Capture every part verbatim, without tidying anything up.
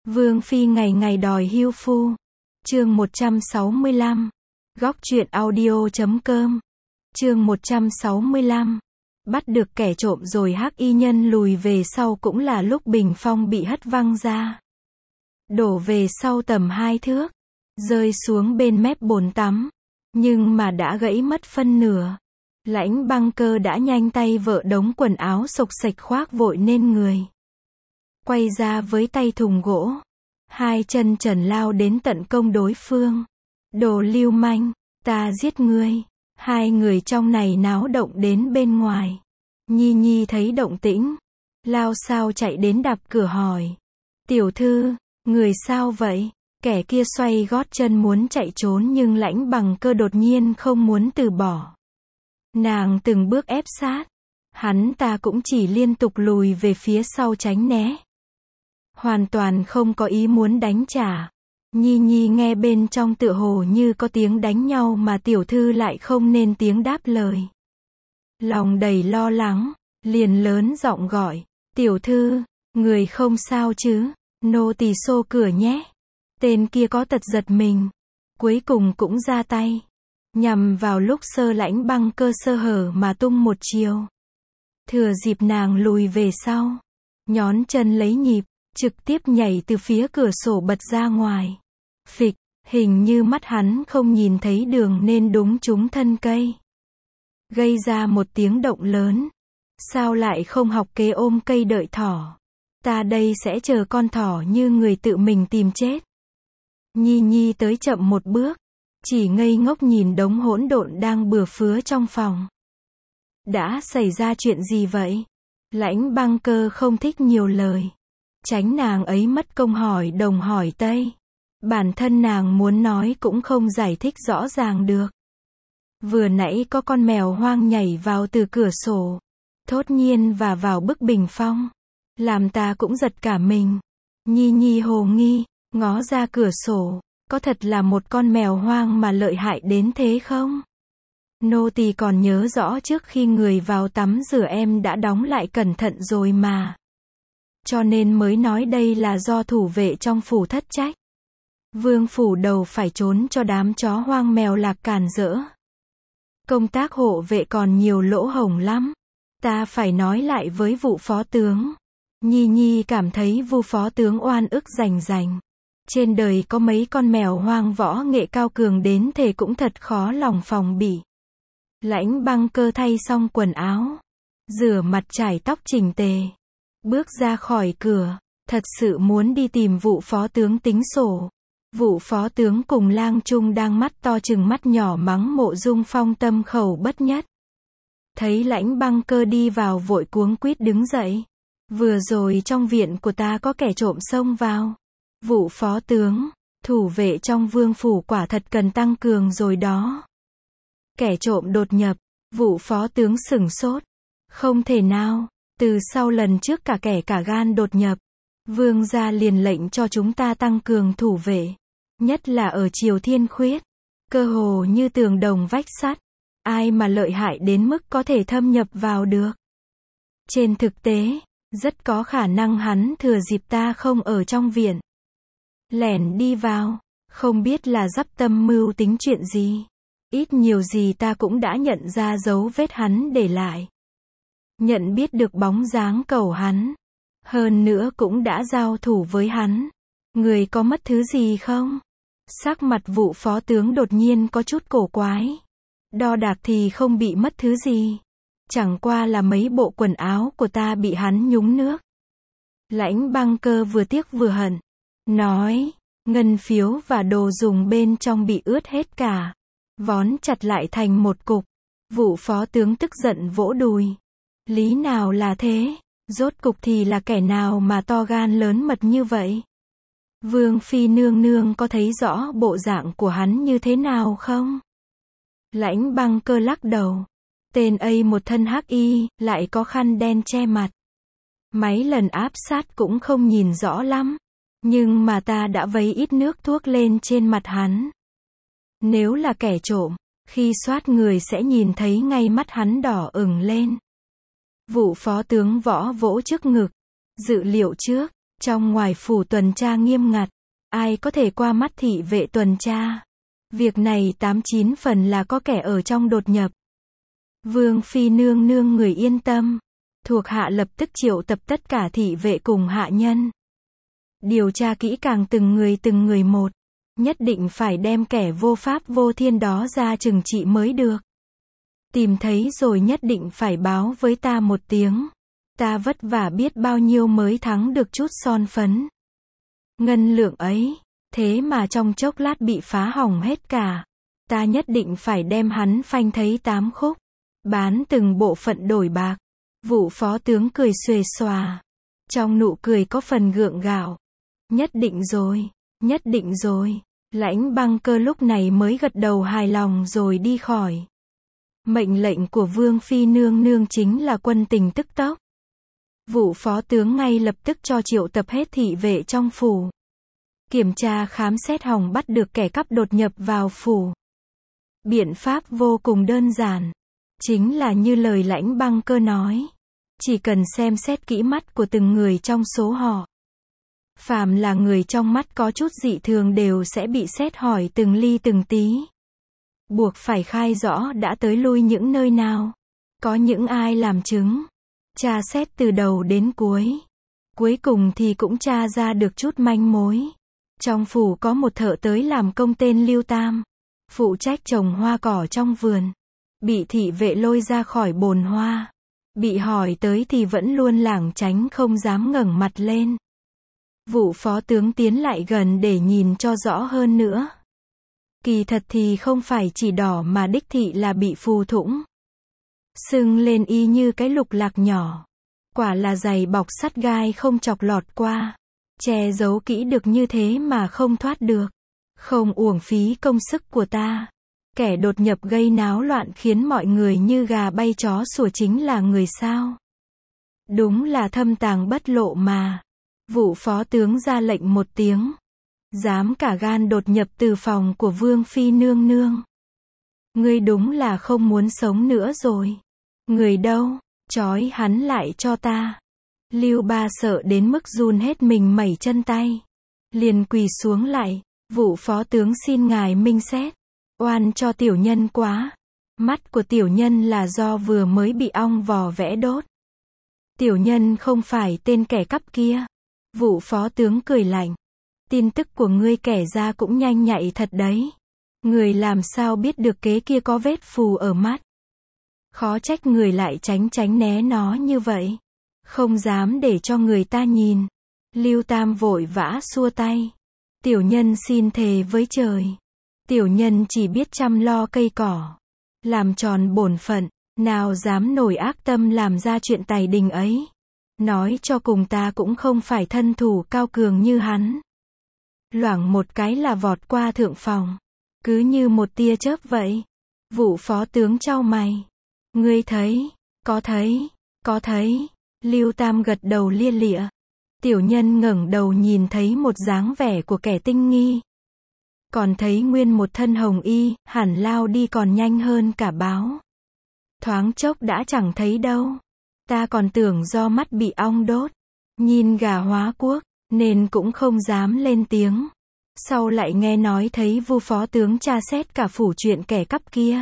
Vương phi ngày ngày đòi hưu phu. Chương một trăm sáu mươi lăm. Góc truyện audio chấm com. Chương một trăm sáu mươi lăm. Bắt được kẻ trộm rồi. Hắc y nhân lùi về sau cũng là lúc bình phong bị hất văng ra. Đổ về sau tầm hai thước, rơi xuống bên mép bồn tắm, nhưng mà đã gãy mất phân nửa. Lãnh Băng Cơ đã nhanh tay vợ đống quần áo xộc xệch khoác vội nên người. Quay ra với tay thùng gỗ, hai chân trần lao đến tận công đối phương. Đồ lưu manh, ta giết ngươi. Hai người trong này náo động đến bên ngoài. Nhi Nhi thấy động tĩnh, lao sao chạy đến đạp cửa hỏi. Tiểu thư, người sao vậy? Kẻ kia xoay gót chân muốn chạy trốn nhưng Lãnh Băng Cơ đột nhiên không muốn từ bỏ. Nàng từng bước ép sát. Hắn ta cũng chỉ liên tục lùi về phía sau tránh né. Hoàn toàn không có ý muốn đánh trả. Nhi Nhi nghe bên trong tựa hồ như có tiếng đánh nhau mà tiểu thư lại không nên tiếng đáp lời. Lòng đầy lo lắng, liền lớn giọng gọi. Tiểu thư, người không sao chứ? Nô tỳ xô cửa nhé. Tên kia có tật giật mình. Cuối cùng cũng ra tay. Nhằm vào lúc sơ Lãnh Băng Cơ sơ hở mà tung một chiều. Thừa dịp nàng lùi về sau. Nhón chân lấy nhịp, trực tiếp nhảy từ phía cửa sổ bật ra ngoài. Phịch, hình như mắt hắn không nhìn thấy đường nên đúng trúng thân cây. Gây ra một tiếng động lớn. Sao lại không học kế ôm cây đợi thỏ? Ta đây sẽ chờ con thỏ như người tự mình tìm chết. Nhi Nhi tới chậm một bước. Chỉ ngây ngốc nhìn đống hỗn độn đang bừa phứa trong phòng. Đã xảy ra chuyện gì vậy? Lãnh Băng Cơ không thích nhiều lời. Tránh nàng ấy mất công hỏi đồng hỏi tây. Bản thân nàng muốn nói cũng không giải thích rõ ràng được. Vừa nãy có con mèo hoang nhảy vào từ cửa sổ. Thốt nhiên và vào bức bình phong. Làm ta cũng giật cả mình. Nhi Nhi hồ nghi, ngó ra cửa sổ. Có thật là một con mèo hoang mà lợi hại đến thế không? Nô tỳ còn nhớ rõ trước khi người vào tắm rửa em đã đóng lại cẩn thận rồi mà. Cho nên mới nói đây là do thủ vệ trong phủ thất trách. Vương phủ đầu phải trốn cho đám chó hoang mèo lạc càn rỡ. Công tác hộ vệ còn nhiều lỗ hổng lắm. Ta phải nói lại với vụ phó tướng. Nhi Nhi cảm thấy vu phó tướng oan ức rành rành. Trên đời có mấy con mèo hoang võ nghệ cao cường đến thể cũng thật khó lòng phòng bị. Lãnh Băng Cơ thay xong quần áo, rửa mặt chải tóc chỉnh tề, bước ra khỏi cửa, thật sự muốn đi tìm vụ phó tướng tính sổ. Vụ phó tướng cùng Lang Trung đang mắt to chừng mắt nhỏ mắng Mộ Dung Phong tâm khẩu bất nhất. Thấy Lãnh Băng Cơ đi vào vội cuống quýt đứng dậy. Vừa rồi trong viện của ta có kẻ trộm xông vào. Vụ phó tướng, thủ vệ trong vương phủ quả thật cần tăng cường rồi đó. Kẻ trộm đột nhập, vụ phó tướng sửng sốt. Không thể nào, từ sau lần trước cả kẻ cả gan đột nhập, vương gia liền lệnh cho chúng ta tăng cường thủ vệ. Nhất là ở Triều Thiên Khuyết, cơ hồ như tường đồng vách sắt. Ai mà lợi hại đến mức có thể thâm nhập vào được. Trên thực tế, rất có khả năng hắn thừa dịp ta không ở trong viện. Lẻn đi vào, không biết là dắp tâm mưu tính chuyện gì. Ít nhiều gì ta cũng đã nhận ra dấu vết hắn để lại. Nhận biết được bóng dáng cẩu hắn. Hơn nữa cũng đã giao thủ với hắn. Người có mất thứ gì không? Sắc mặt vụ phó tướng đột nhiên có chút cổ quái. Đo đạc thì không bị mất thứ gì. Chẳng qua là mấy bộ quần áo của ta bị hắn nhúng nước. Lãnh Băng Cơ vừa tiếc vừa hận. Nói, ngân phiếu và đồ dùng bên trong bị ướt hết cả. Vón chặt lại thành một cục. Vụ phó tướng tức giận vỗ đùi. Lý nào là thế? Rốt cục thì là kẻ nào mà to gan lớn mật như vậy? Vương phi nương nương có thấy rõ bộ dạng của hắn như thế nào không? Lãnh Băng Cơ lắc đầu. Tên ấy một thân hắc y, lại có khăn đen che mặt. Mấy lần áp sát cũng không nhìn rõ lắm. Nhưng mà ta đã vấy ít nước thuốc lên trên mặt hắn. Nếu là kẻ trộm, khi soát người sẽ nhìn thấy ngay mắt hắn đỏ ửng lên. Vụ phó tướng võ vỗ trước ngực. Dự liệu trước, Trong ngoài phủ tuần tra nghiêm ngặt, ai có thể qua mắt thị vệ tuần tra. Việc này tám chín phần là có kẻ ở trong đột nhập. Vương phi nương nương người yên tâm. Thuộc hạ lập tức triệu tập tất cả thị vệ cùng hạ nhân. Điều tra kỹ càng từng người từng người một. Nhất định phải đem kẻ vô pháp vô thiên đó ra trừng trị mới được. Tìm thấy rồi nhất định phải báo với ta một tiếng. Ta vất vả biết bao nhiêu mới thắng được chút son phấn. Ngân lượng ấy, thế mà trong chốc lát bị phá hỏng hết cả. Ta nhất định phải đem hắn phanh thấy tám khúc. Bán từng bộ phận đổi bạc. Vụ phó tướng cười xuề xòa. Trong nụ cười có phần gượng gạo. Nhất định rồi, nhất định rồi. Lãnh Băng Cơ lúc này mới gật đầu hài lòng rồi đi khỏi. Mệnh lệnh của Vương phi nương nương chính là quân tình tức tốc. Vụ phó tướng ngay lập tức cho triệu tập hết thị vệ trong phủ. Kiểm tra khám xét hòng bắt được kẻ cắp đột nhập vào phủ. Biện pháp vô cùng đơn giản. Chính là như lời Lãnh Băng Cơ nói. Chỉ cần xem xét kỹ mắt của từng người trong số họ. Phàm là người trong mắt có chút dị thường đều sẽ bị xét hỏi từng ly từng tí. Buộc phải khai rõ đã tới lui những nơi nào. Có những ai làm chứng. Tra xét từ đầu đến cuối. Cuối cùng thì cũng tra ra được chút manh mối. Trong phủ có một thợ tới làm công tên Lưu Tam. Phụ trách trồng hoa cỏ trong vườn. Bị thị vệ lôi ra khỏi bồn hoa. Bị hỏi tới thì vẫn luôn lảng tránh không dám ngẩng mặt lên. Vụ phó tướng tiến lại gần để nhìn cho rõ hơn nữa. Kỳ thật thì không phải chỉ đỏ mà đích thị là bị phù thủng. Sưng lên y như cái lục lạc nhỏ. Quả là giày bọc sắt gai không chọc lọt qua. Che giấu kỹ được như thế mà không thoát được. Không uổng phí công sức của ta. Kẻ đột nhập gây náo loạn khiến mọi người như gà bay chó sủa chính là người sao. Đúng là thâm tàng bất lộ mà. Vụ phó tướng ra lệnh một tiếng. Dám cả gan đột nhập từ phòng của Vương phi nương nương. Ngươi đúng là không muốn sống nữa rồi. Người đâu, trói hắn lại cho ta. Lưu Ba sợ đến mức run hết mình mẩy chân tay. Liền quỳ xuống lại. Vụ phó tướng xin ngài minh xét. Oan cho tiểu nhân quá. Mắt của tiểu nhân là do vừa mới bị ong vò vẽ đốt. Tiểu nhân không phải tên kẻ cắp kia. Vụ phó tướng cười lạnh. Tin tức của ngươi kể ra cũng nhanh nhạy thật đấy. Người làm sao biết được kế kia có vết phù ở mắt. Khó trách người lại tránh tránh né nó như vậy. Không dám để cho người ta nhìn. Lưu Tam vội vã xua tay. Tiểu nhân xin thề với trời. Tiểu nhân chỉ biết chăm lo cây cỏ. Làm tròn bổn phận. Nào dám nổi ác tâm làm ra chuyện tày đình ấy. Nói cho cùng ta cũng không phải thân thủ cao cường như hắn. Loảng một cái là vọt qua thượng phòng. Cứ như một tia chớp vậy. Vụ phó tướng chau mày. Ngươi thấy, có thấy, có thấy. Lưu Tam gật đầu lia lịa. Tiểu nhân ngẩng đầu nhìn thấy một dáng vẻ của kẻ tinh nghi. Còn thấy nguyên một thân hồng y, hẳn lao đi còn nhanh hơn cả báo. Thoáng chốc đã chẳng thấy đâu. Ta còn tưởng do mắt bị ong đốt. Nhìn gà hóa quốc, nên cũng không dám lên tiếng. Sau lại nghe nói thấy Vu phó tướng tra xét cả phủ chuyện kẻ cắp kia.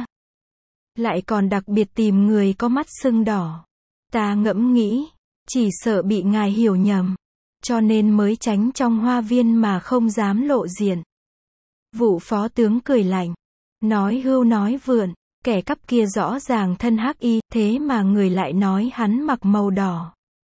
Lại còn đặc biệt tìm người có mắt sưng đỏ. Ta ngẫm nghĩ, chỉ sợ bị ngài hiểu nhầm. Cho nên mới tránh trong hoa viên mà không dám lộ diện. Vụ phó tướng cười lạnh. Nói hưu nói vượn. Kẻ cắp kia rõ ràng thân hắc y, thế mà người lại nói hắn mặc màu đỏ.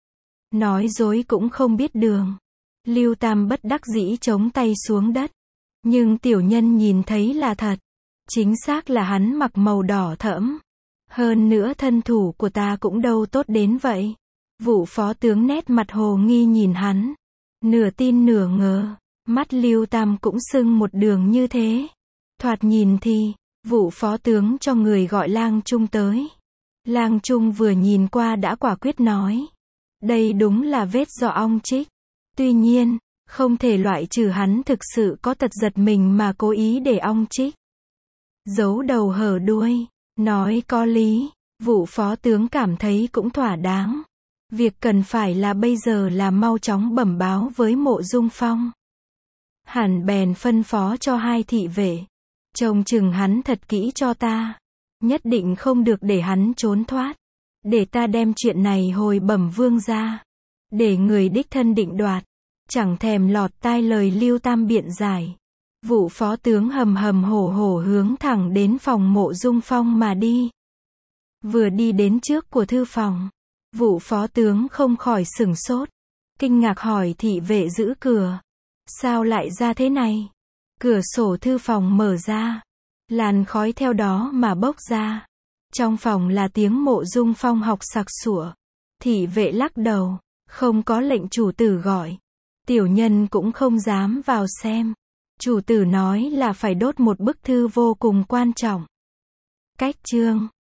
Nói dối cũng không biết đường. Lưu Tam bất đắc dĩ chống tay xuống đất. Nhưng tiểu nhân nhìn thấy là thật. Chính xác là hắn mặc màu đỏ thẫm. Hơn nữa thân thủ của ta cũng đâu tốt đến vậy. Vụ phó tướng nét mặt hồ nghi nhìn hắn. Nửa tin nửa ngờ. Mắt Lưu Tam cũng sưng một đường như thế. Thoạt nhìn thì, vụ phó tướng cho người gọi Lang Trung tới. Lang Trung vừa nhìn qua đã quả quyết nói. Đây đúng là vết do ong chích. Tuy nhiên, không thể loại trừ hắn thực sự có tật giật mình mà cố ý để ong chích. Giấu đầu hở đuôi. Nói có lý. Vụ phó tướng cảm thấy cũng thỏa đáng. Việc cần phải là bây giờ là mau chóng bẩm báo với Mộ Dung Phong. Hàn bèn phân phó cho hai thị vệ. Trông chừng hắn thật kỹ cho ta. Nhất định không được để hắn trốn thoát. Để ta đem chuyện này hồi bẩm vương gia. Để người đích thân định đoạt. Chẳng thèm lọt tai lời Lưu Tam biện giải. Vụ phó tướng hầm hầm hổ hổ hướng thẳng đến phòng Mộ Dung Phong mà đi. Vừa đi đến trước của thư phòng. Vụ phó tướng không khỏi sửng sốt. Kinh ngạc hỏi thị vệ giữ cửa. Sao lại ra thế này? Cửa sổ thư phòng mở ra. Làn khói theo đó mà bốc ra. Trong phòng là tiếng Mộ Dung Phong học sặc sủa. Thị vệ lắc đầu. Không có lệnh chủ tử gọi. Tiểu nhân cũng không dám vào xem. Chủ tử nói là phải đốt một bức thư vô cùng quan trọng. Cách chương